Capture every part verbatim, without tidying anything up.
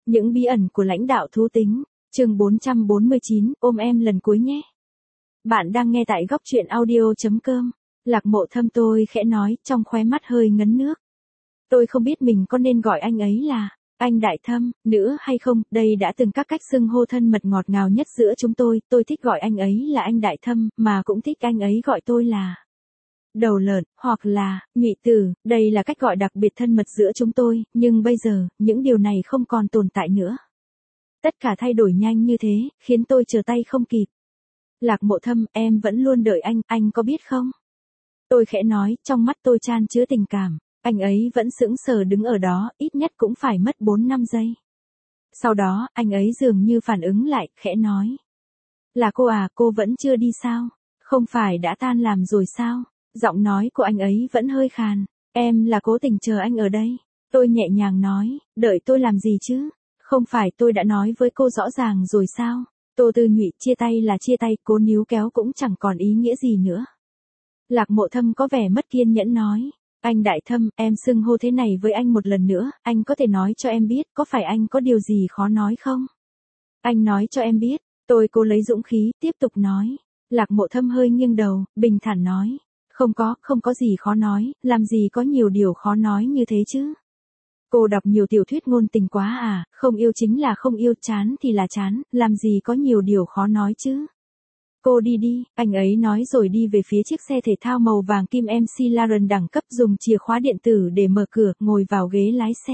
Những bí ẩn của lãnh đạo thú tính, chương bốn trăm bốn mươi chín, ôm em lần cuối nhé. Bạn đang nghe tại góc truyện audio.com. Lạc Mộ Thâm, tôi khẽ nói, trong khóe mắt hơi ngấn nước. Tôi không biết mình có nên gọi anh ấy là anh Đại Thâm nữa hay không, đây đã từng các cách xưng hô thân mật ngọt ngào nhất giữa chúng tôi, tôi thích gọi anh ấy là anh Đại Thâm, mà cũng thích anh ấy gọi tôi là Đầu Lợn, hoặc là Nhụy Tử, đây là cách gọi đặc biệt thân mật giữa chúng tôi, nhưng bây giờ, những điều này không còn tồn tại nữa. Tất cả thay đổi nhanh như thế, khiến tôi trở tay không kịp. Lạc Mộ Thâm, em vẫn luôn đợi anh, anh có biết không? Tôi khẽ nói, trong mắt tôi chan chứa tình cảm. Anh ấy vẫn sững sờ đứng ở đó, ít nhất cũng phải mất bốn năm giây. Sau đó, anh ấy dường như phản ứng lại, khẽ nói. Là cô à, cô vẫn chưa đi sao? Không phải đã tan làm rồi sao? Giọng nói của anh ấy vẫn hơi khàn. Em là cố tình chờ anh ở đây. Tôi nhẹ nhàng nói, đợi tôi làm gì chứ? Không phải tôi đã nói với cô rõ ràng rồi sao? Tô Tư Nhụy, chia tay là chia tay, cố níu kéo cũng chẳng còn ý nghĩa gì nữa. Lạc Mộ Thâm có vẻ mất kiên nhẫn nói. Anh Đại Thâm, em xưng hô thế này với anh một lần nữa, anh có thể nói cho em biết, có phải anh có điều gì khó nói không? Anh nói cho em biết, tôi cố lấy dũng khí, tiếp tục nói. Lạc Mộ Thâm hơi nghiêng đầu, bình thản nói. Không có, không có gì khó nói, làm gì có nhiều điều khó nói như thế chứ? Cô đọc nhiều tiểu thuyết ngôn tình quá à, không yêu chính là không yêu, chán thì là chán, làm gì có nhiều điều khó nói chứ? Cô đi đi, anh ấy nói rồi đi về phía chiếc xe thể thao màu vàng kim em xê Laren đẳng cấp, dùng chìa khóa điện tử để mở cửa, ngồi vào ghế lái xe.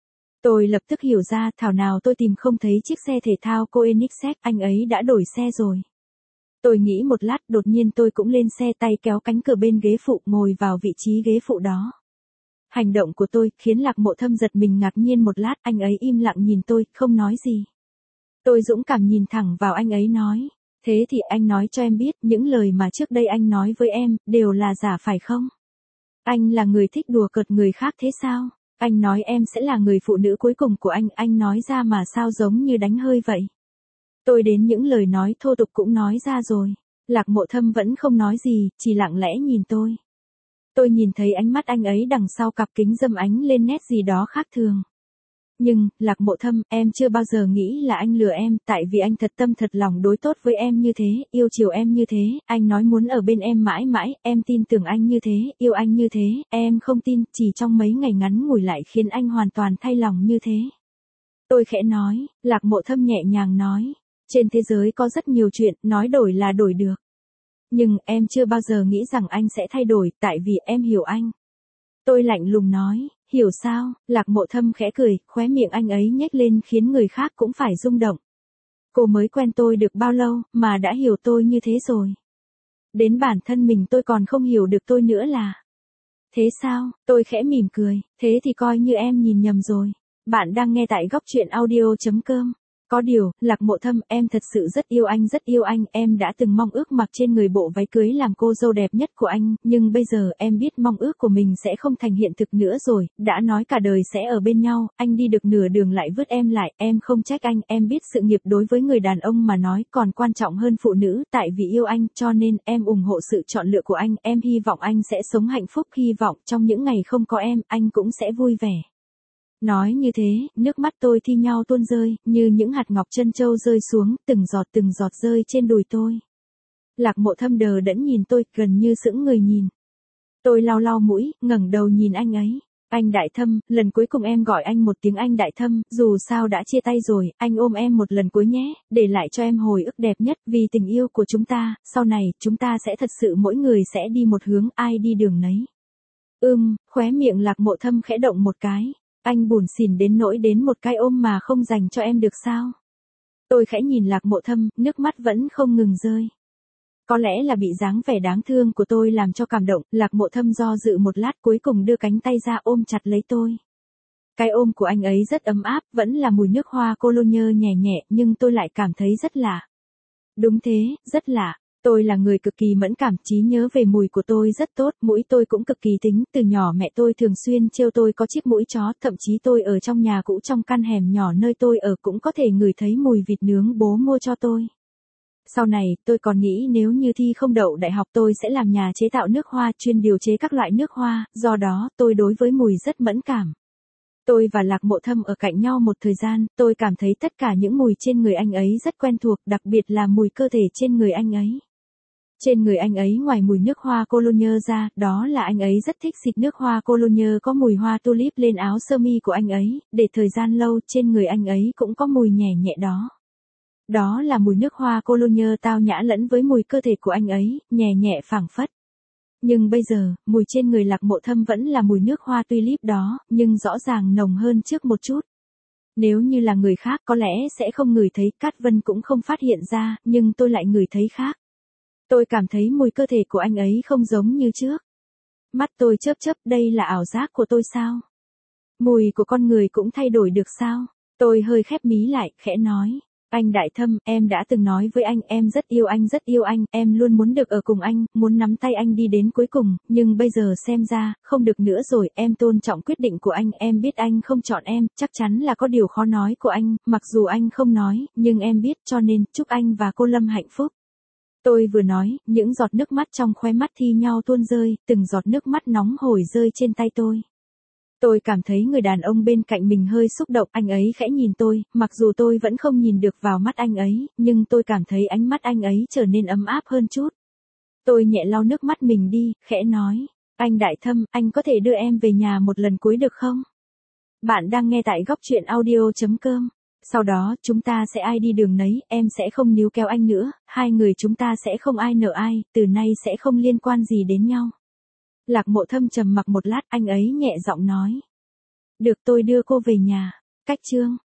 Tôi lập tức hiểu ra, thảo nào tôi tìm không thấy chiếc xe thể thao Koenigsegg, anh ấy đã đổi xe rồi. Tôi nghĩ một lát, đột nhiên tôi cũng lên xe, tay kéo cánh cửa bên ghế phụ, ngồi vào vị trí ghế phụ đó. Hành động của tôi khiến Lạc Mộ Thâm giật mình ngạc nhiên một lát, anh ấy im lặng nhìn tôi, không nói gì. Tôi dũng cảm nhìn thẳng vào anh ấy nói. Thế thì anh nói cho em biết, những lời mà trước đây anh nói với em, đều là giả phải không? Anh là người thích đùa cợt người khác thế sao? Anh nói em sẽ là người phụ nữ cuối cùng của anh, anh nói ra mà sao giống như đánh hơi vậy? Tôi đến những lời nói thô tục cũng nói ra rồi. Lạc Mộ Thâm vẫn không nói gì, chỉ lặng lẽ nhìn tôi. Tôi nhìn thấy ánh mắt anh ấy đằng sau cặp kính râm ánh lên nét gì đó khác thường. Nhưng, Lạc Mộ Thâm, em chưa bao giờ nghĩ là anh lừa em, tại vì anh thật tâm thật lòng đối tốt với em như thế, yêu chiều em như thế, anh nói muốn ở bên em mãi mãi, em tin tưởng anh như thế, yêu anh như thế, em không tin, chỉ trong mấy ngày ngắn ngủi lại khiến anh hoàn toàn thay lòng như thế. Tôi khẽ nói, Lạc Mộ Thâm nhẹ nhàng nói, trên thế giới có rất nhiều chuyện, nói đổi là đổi được. Nhưng, em chưa bao giờ nghĩ rằng anh sẽ thay đổi, tại vì em hiểu anh. Tôi lạnh lùng nói. Hiểu sao? Lạc Mộ Thâm khẽ cười, khóe miệng anh ấy nhếch lên khiến người khác cũng phải rung động. Cô mới quen tôi được bao lâu, mà đã hiểu tôi như thế rồi. Đến bản thân mình tôi còn không hiểu được tôi nữa là. Thế sao? Tôi khẽ mỉm cười, thế thì coi như em nhìn nhầm rồi. Bạn đang nghe tại góc truyện audio.com. Có điều, Lạc Mộ Thâm, em thật sự rất yêu anh, rất yêu anh, em đã từng mong ước mặc trên người bộ váy cưới làm cô dâu đẹp nhất của anh, nhưng bây giờ em biết mong ước của mình sẽ không thành hiện thực nữa rồi, đã nói cả đời sẽ ở bên nhau, anh đi được nửa đường lại vứt em lại, em không trách anh, em biết sự nghiệp đối với người đàn ông mà nói còn quan trọng hơn phụ nữ, tại vì yêu anh, cho nên em ủng hộ sự chọn lựa của anh, em hy vọng anh sẽ sống hạnh phúc, hy vọng trong những ngày không có em, anh cũng sẽ vui vẻ. Nói như thế, nước mắt tôi thi nhau tuôn rơi, như những hạt ngọc trân châu rơi xuống, từng giọt từng giọt rơi trên đùi tôi. Lạc Mộ Thâm đờ đẫn nhìn tôi, gần như sững người nhìn. Tôi lau lau mũi, ngẩng đầu nhìn anh ấy. Anh Đại Thâm, lần cuối cùng em gọi anh một tiếng anh Đại Thâm, dù sao đã chia tay rồi, anh ôm em một lần cuối nhé, để lại cho em hồi ức đẹp nhất, vì tình yêu của chúng ta, sau này, chúng ta sẽ thật sự mỗi người sẽ đi một hướng, ai đi đường nấy. Ưm, khóe miệng Lạc Mộ Thâm khẽ động một cái. Anh buồn xỉn đến nỗi đến một cái ôm mà không dành cho em được sao? Tôi khẽ nhìn Lạc Mộ Thâm, nước mắt vẫn không ngừng rơi. Có lẽ là bị dáng vẻ đáng thương của tôi làm cho cảm động, Lạc Mộ Thâm do dự một lát cuối cùng đưa cánh tay ra ôm chặt lấy tôi. Cái ôm của anh ấy rất ấm áp, vẫn là mùi nước hoa cologne nhẹ nhẹ, nhưng tôi lại cảm thấy rất lạ. Đúng thế, rất lạ. Tôi là người cực kỳ mẫn cảm, trí nhớ về mùi của tôi rất tốt, mũi tôi cũng cực kỳ tính, từ nhỏ mẹ tôi thường xuyên trêu tôi có chiếc mũi chó, thậm chí tôi ở trong nhà cũ trong căn hẻm nhỏ nơi tôi ở cũng có thể ngửi thấy mùi vịt nướng bố mua cho tôi. Sau này, tôi còn nghĩ nếu như thi không đậu đại học tôi sẽ làm nhà chế tạo nước hoa, chuyên điều chế các loại nước hoa, do đó tôi đối với mùi rất mẫn cảm. Tôi và Lạc Mộ Thâm ở cạnh nhau một thời gian, tôi cảm thấy tất cả những mùi trên người anh ấy rất quen thuộc, đặc biệt là mùi cơ thể trên người anh ấy. Trên người anh ấy ngoài mùi nước hoa cologne ra, đó là anh ấy rất thích xịt nước hoa cologne có mùi hoa tulip lên áo sơ mi của anh ấy, để thời gian lâu trên người anh ấy cũng có mùi nhẹ nhẹ đó. Đó là mùi nước hoa cologne tao nhã lẫn với mùi cơ thể của anh ấy, nhẹ nhẹ phảng phất. Nhưng bây giờ, mùi trên người Lạc Mộ Thâm vẫn là mùi nước hoa tulip đó, nhưng rõ ràng nồng hơn trước một chút. Nếu như là người khác có lẽ sẽ không ngửi thấy, Cát Vân cũng không phát hiện ra, nhưng tôi lại ngửi thấy khác. Tôi cảm thấy mùi cơ thể của anh ấy không giống như trước. Mắt tôi chớp chớp, đây là ảo giác của tôi sao? Mùi của con người cũng thay đổi được sao? Tôi hơi khép mí lại, khẽ nói. Anh Đại Thâm, em đã từng nói với anh, em rất yêu anh rất yêu anh, em luôn muốn được ở cùng anh, muốn nắm tay anh đi đến cuối cùng, nhưng bây giờ xem ra, không được nữa rồi, em tôn trọng quyết định của anh, em biết anh không chọn em, chắc chắn là có điều khó nói của anh, mặc dù anh không nói, nhưng em biết, cho nên, chúc anh và cô Lâm hạnh phúc. Tôi vừa nói, những giọt nước mắt trong khóe mắt thi nhau tuôn rơi, từng giọt nước mắt nóng hổi rơi trên tay tôi. Tôi cảm thấy người đàn ông bên cạnh mình hơi xúc động, anh ấy khẽ nhìn tôi, mặc dù tôi vẫn không nhìn được vào mắt anh ấy, nhưng tôi cảm thấy ánh mắt anh ấy trở nên ấm áp hơn chút. Tôi nhẹ lau nước mắt mình đi, khẽ nói, anh Đại Thâm, anh có thể đưa em về nhà một lần cuối được không? Bạn đang nghe tại góc truyện audio chấm com. Sau đó, chúng ta sẽ ai đi đường nấy, em sẽ không níu kéo anh nữa, hai người chúng ta sẽ không ai nợ ai, từ nay sẽ không liên quan gì đến nhau. Lạc Mộ Thâm trầm mặc một lát, anh ấy nhẹ giọng nói. Được, tôi đưa cô về nhà. Cách chương